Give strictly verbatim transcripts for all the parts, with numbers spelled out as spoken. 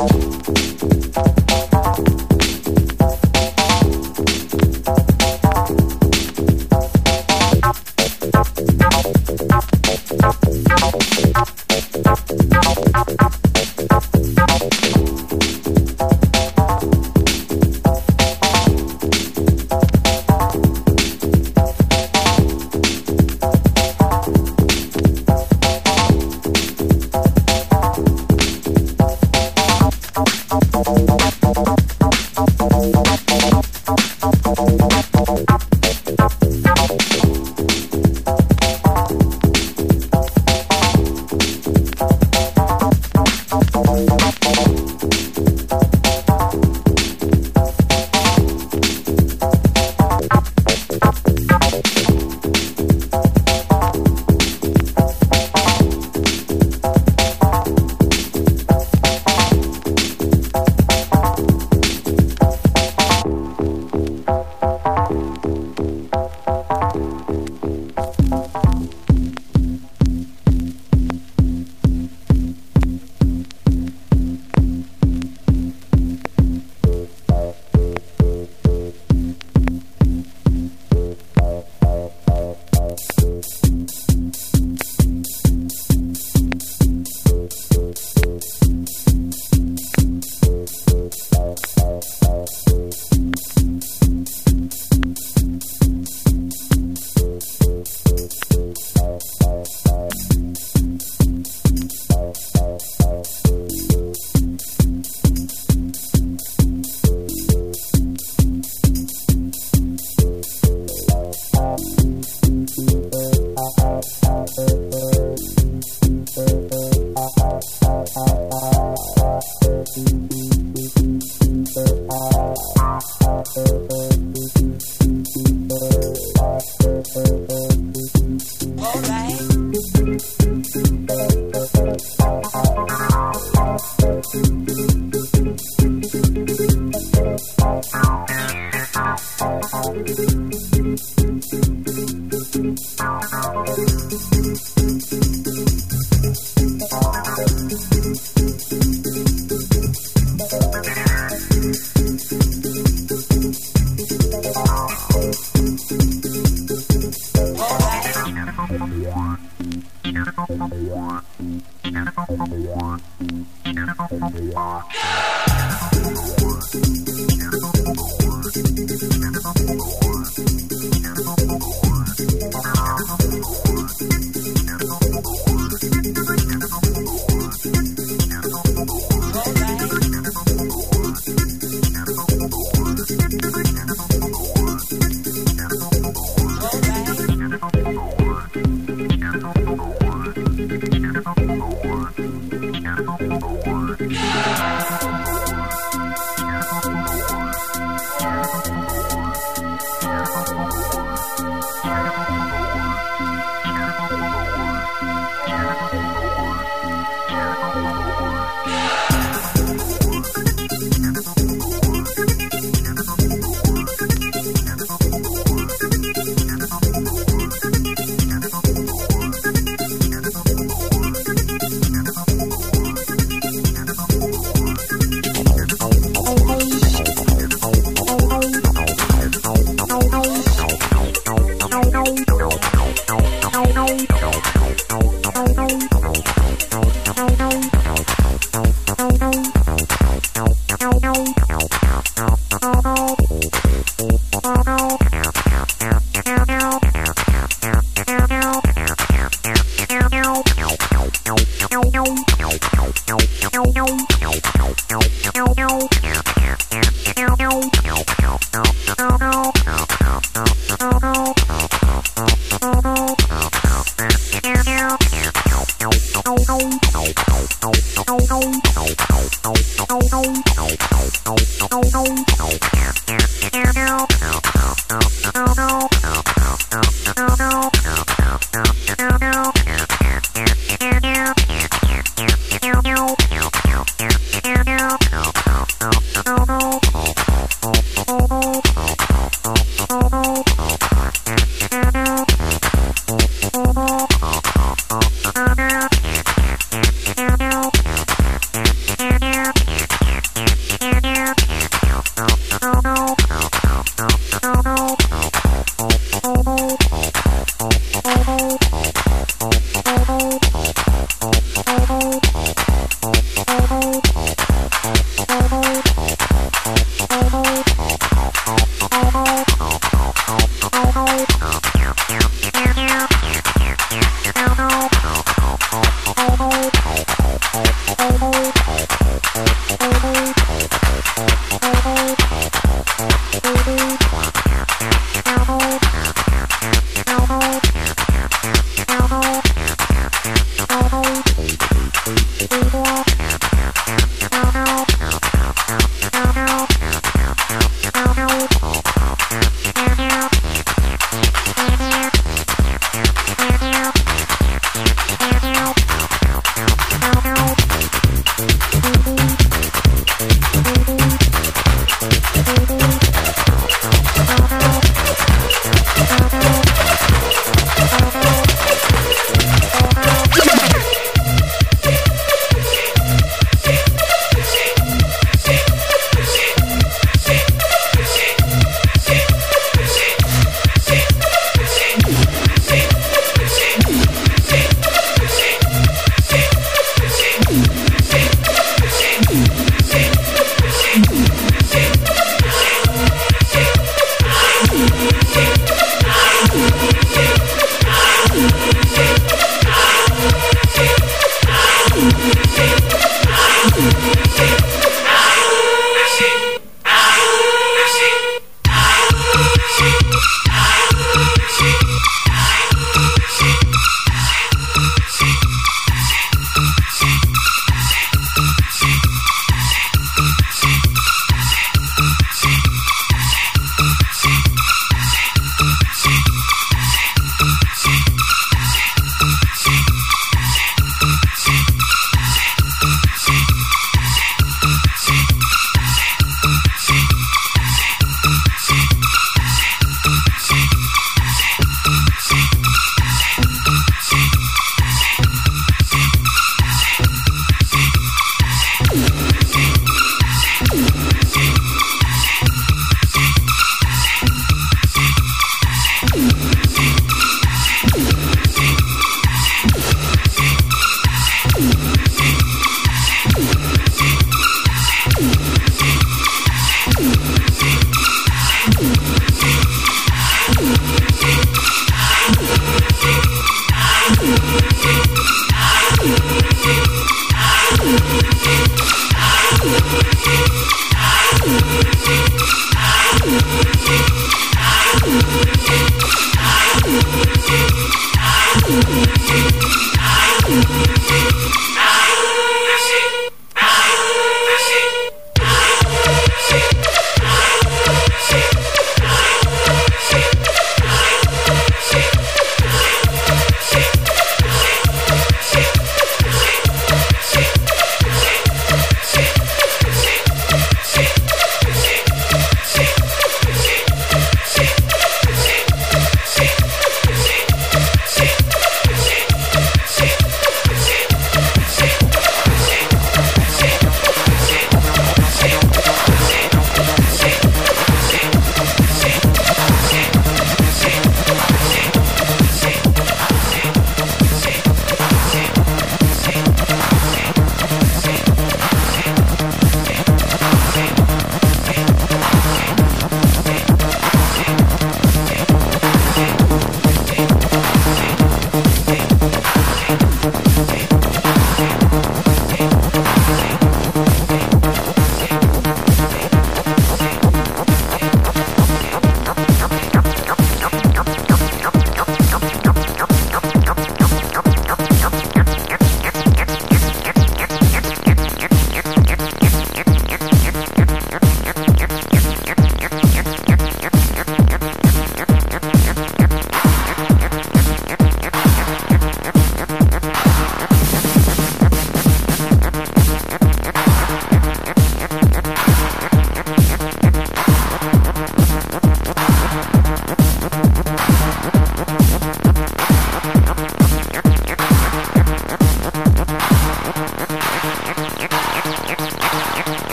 Yeah.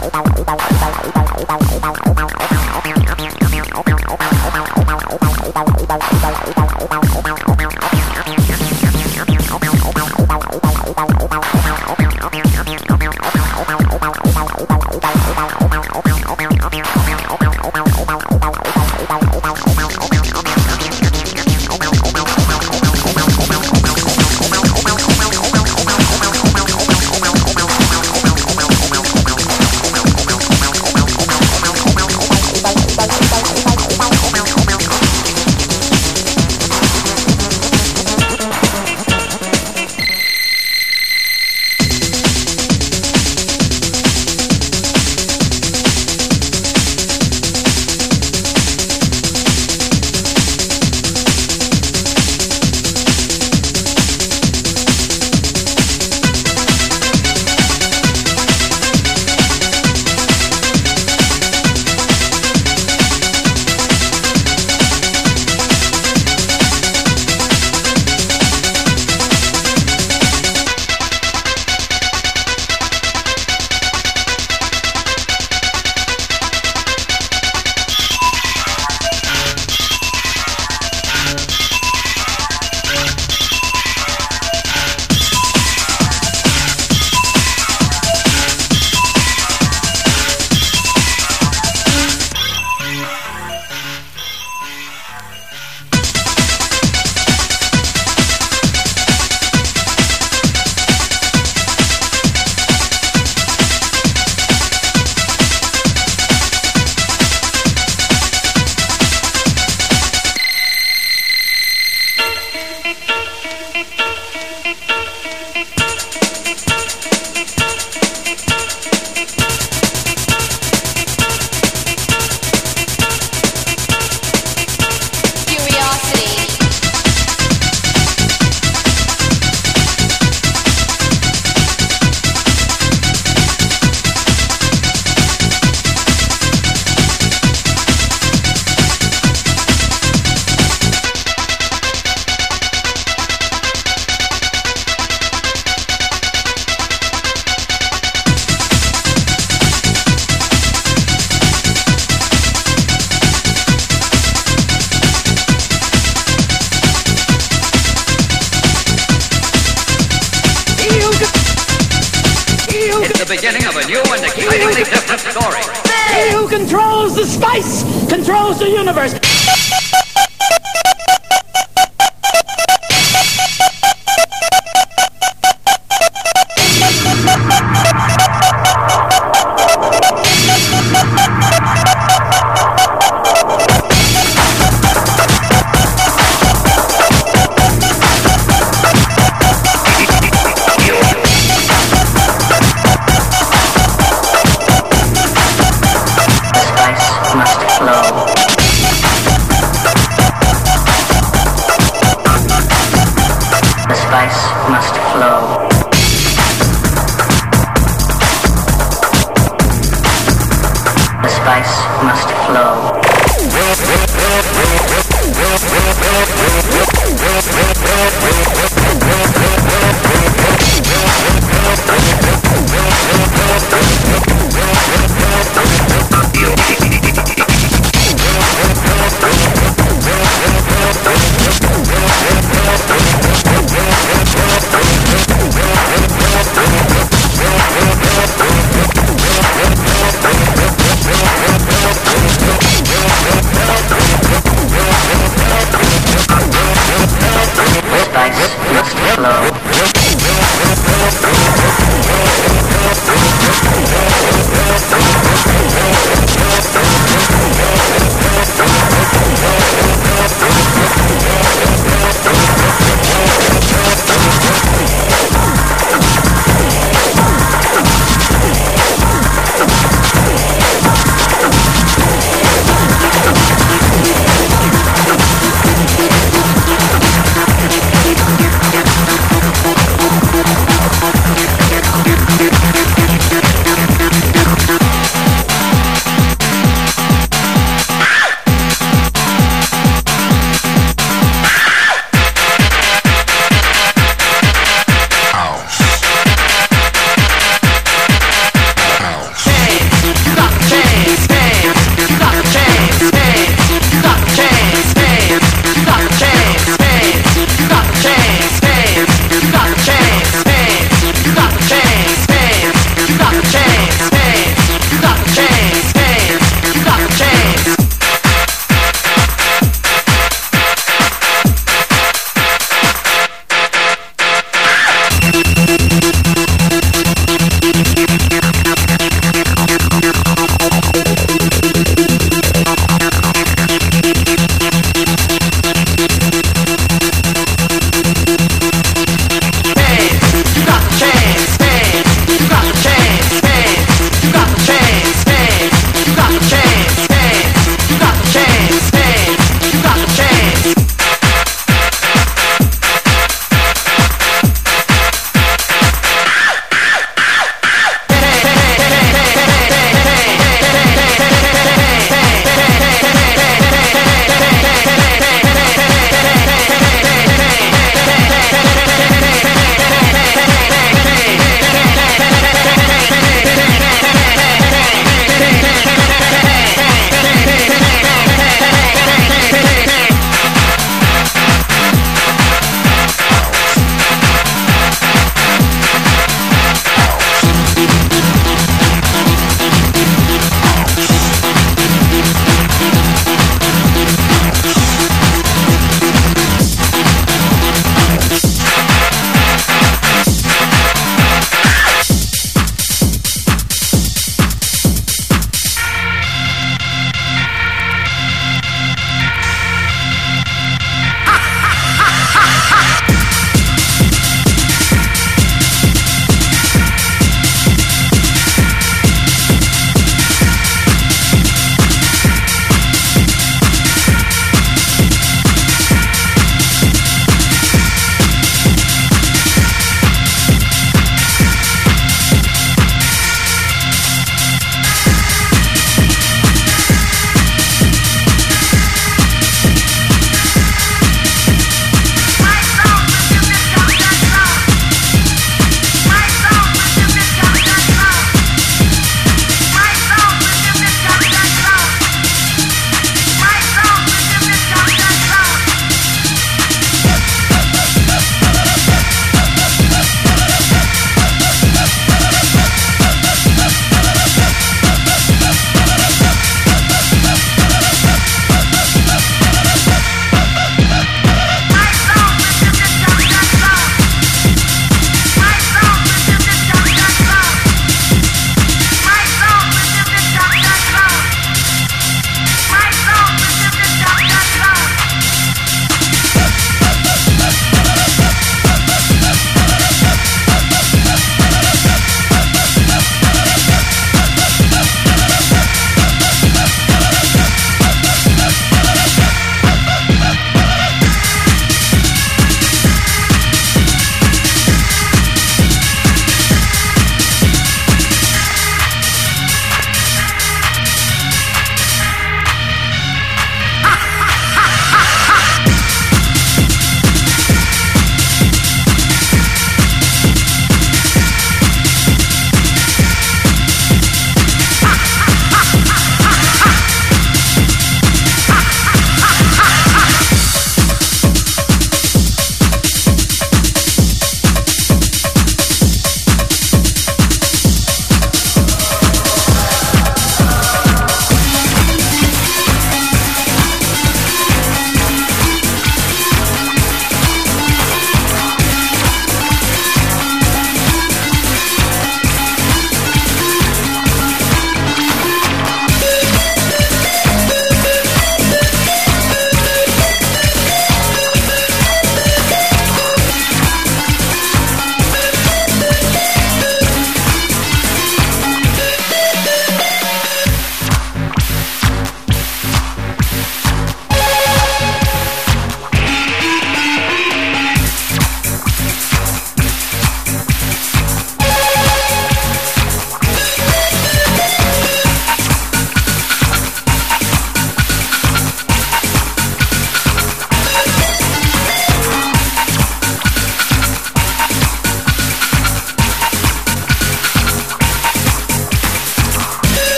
beginning of a new and excitingly different story. He who controls the spice controls the universe.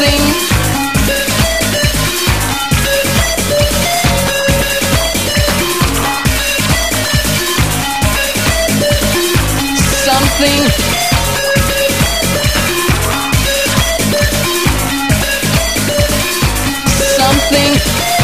something. Something. Something.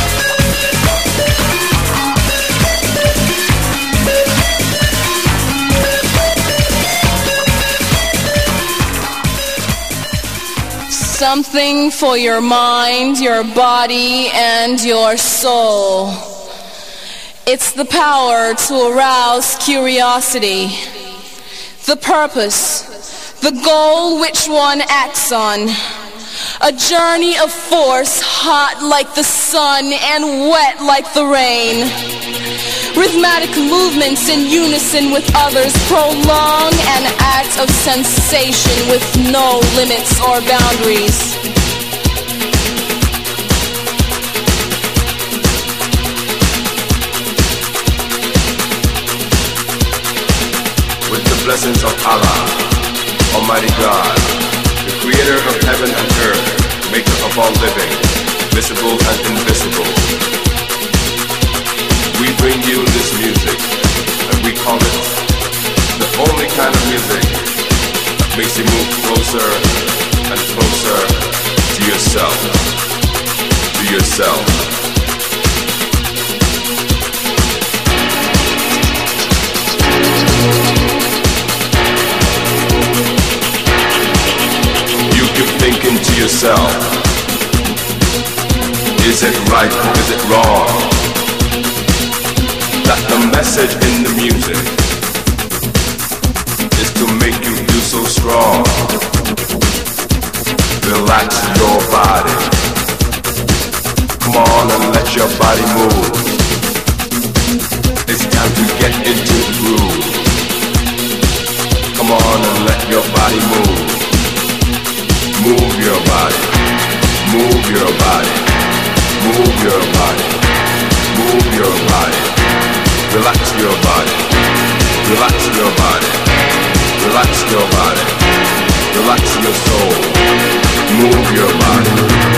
Something for your mind, your body, and your soul. It's the power to arouse curiosity, the purpose, the goal which one acts on. A journey of force, hot like the sun and wet like the rain. Rhythmic movements in unison with others prolong an act of sensation with no limits or boundaries. With the blessings of Allah, Almighty God, the creator of heaven and earth, maker of all living, visible and invisible. We bring you this music, and we call it the only kind of music that makes you move closer and closer to yourself, to yourself. You keep thinking to yourself, is it right or is it wrong? That the message in the music is to make you feel so strong. Relax your body. Come on and let your body move. It's time to get into the groove. Come on and let your body move. Move your body. Move your body. Move your body. Move your body. Relax your body, relax your body, relax your body, relax your soul, move your body.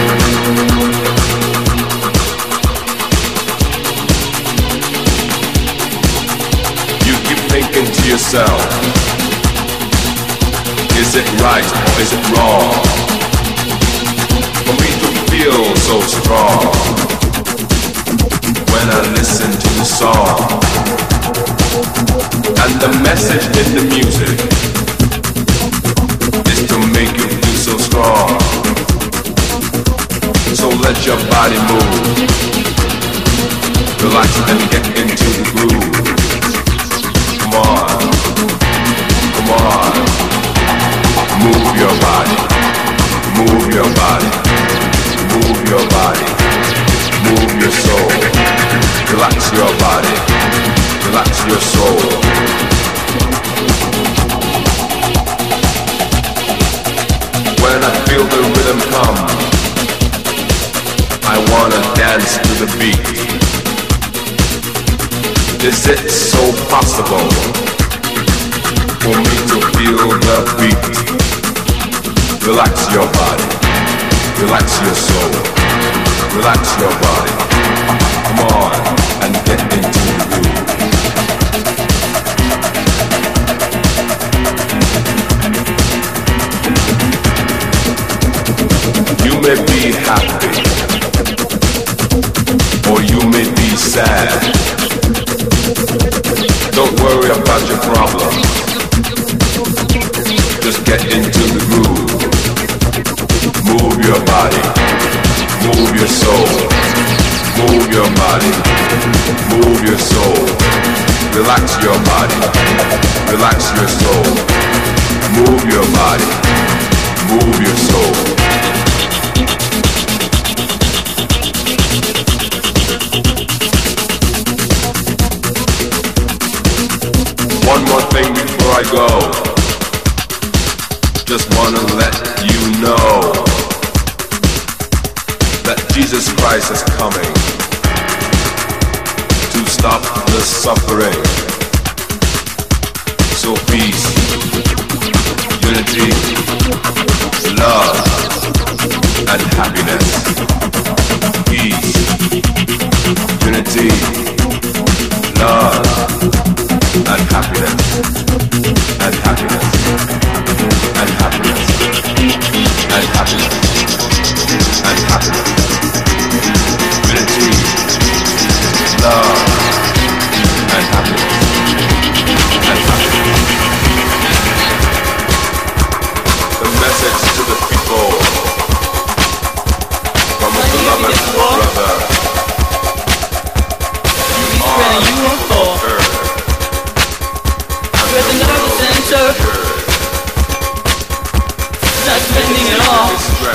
You keep thinking to yourself, is it right or is it wrong for me to feel so strong? When I listen to the song and the message in the music is to make you feel so strong. So let your body move, relax and get into the groove. Come on, come on, move your body, move your body, move your body, move your soul. Relax your body, relax your soul. When I feel the rhythm come, I wanna dance to the beat. Is it so possible for me to feel the beat? Relax your body, relax your soul, relax your body. Come on and get into the groove. You may be happy, or you may be sad. Don't worry about your problems. Just get into the groove. Move your body, move your soul. Move your body, move your soul. Relax your body, relax your soul. Move your body, move your soul. One more thing before I go. Just wanna let you know that Jesus Christ is coming to stop the suffering. So peace, unity, love, and happiness, peace, unity, love, and happiness, and happiness, and happiness, and happiness, and happiness, unity, love, and happiness, and happiness. The message to the people from a beloved brother. You are the earth. We're the nervous center. Not spending it all.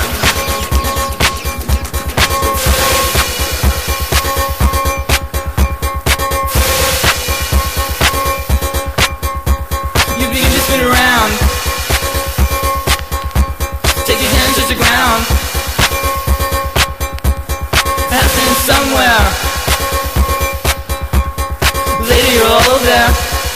You begin to spin around. Take your hands to the ground. Passing somewhere. Lady, you're all there.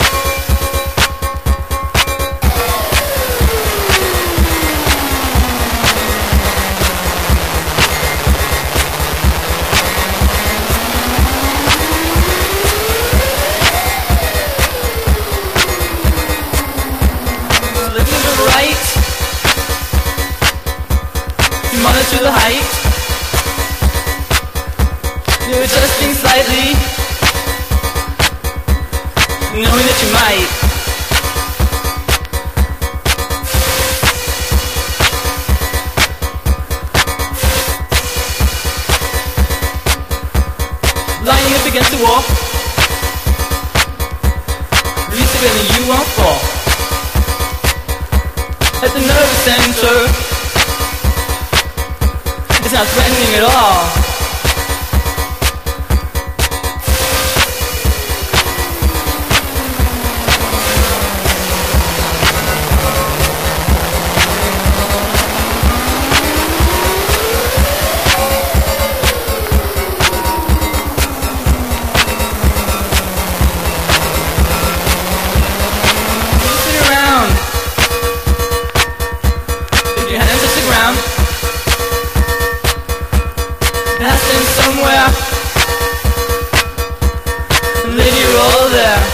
To the height, you're adjusting slightly, knowing that you might. Lying up against the wall, release the feeling you won't fall. At the nervous center, it's not threatening at all. Spin around. Put your hands touch the ground. Passing somewhere, lady, you're all there.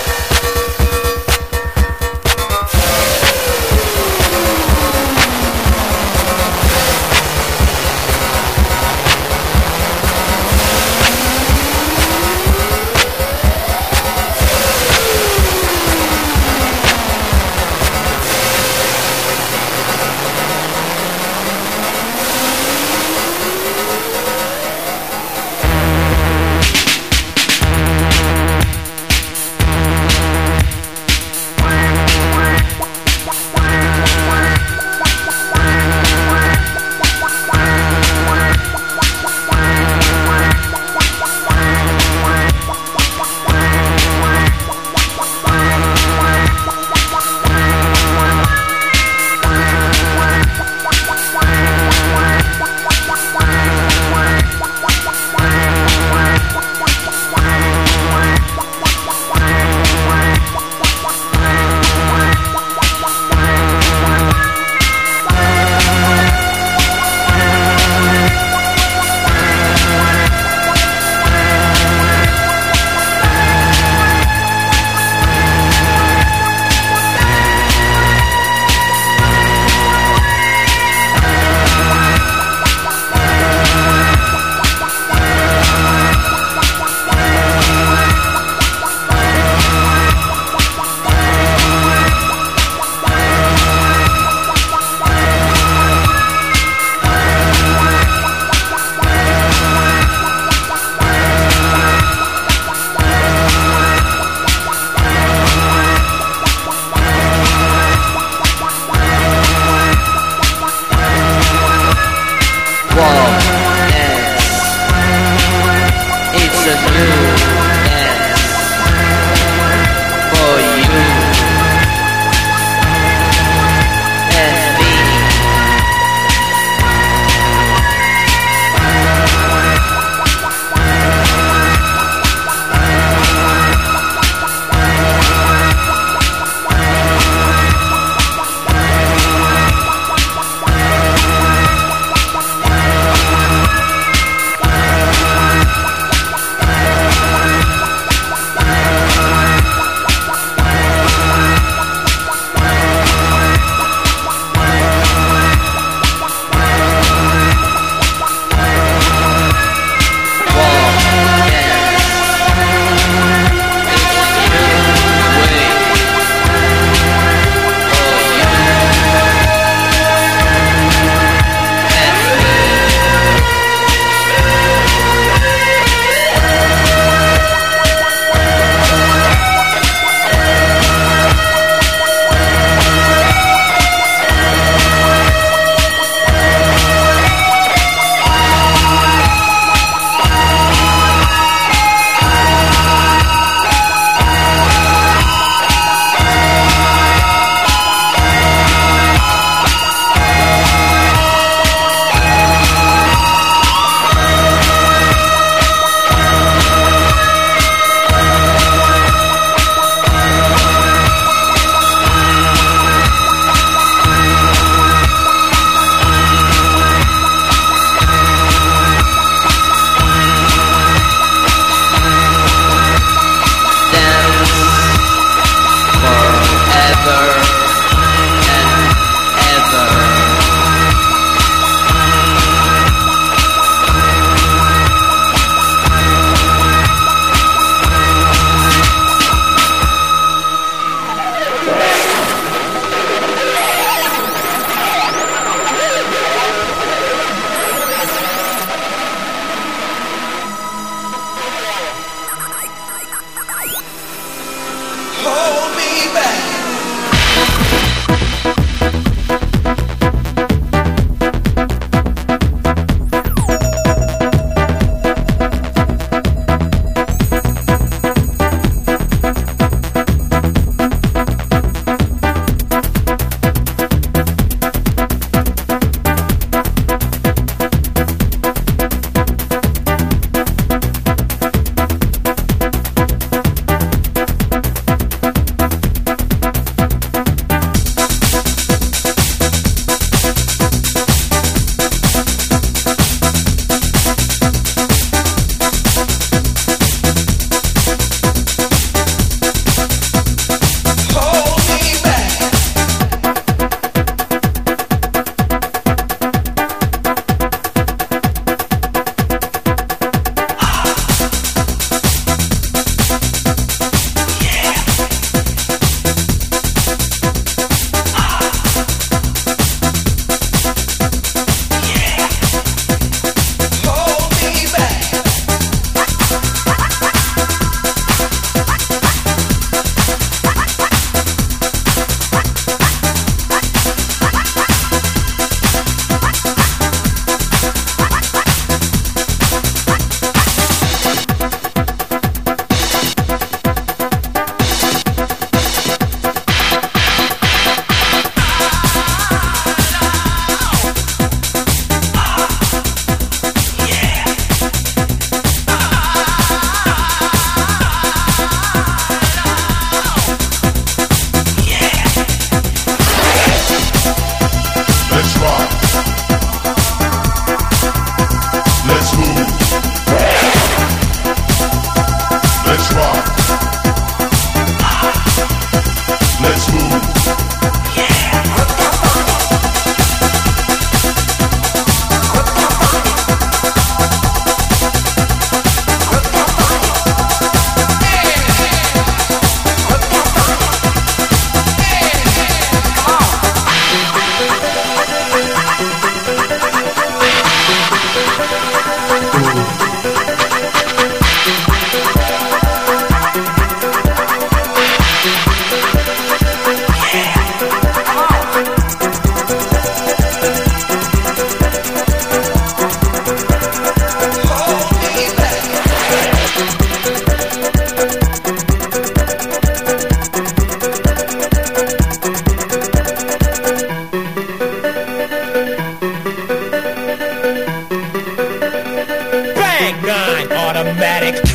acrobatic.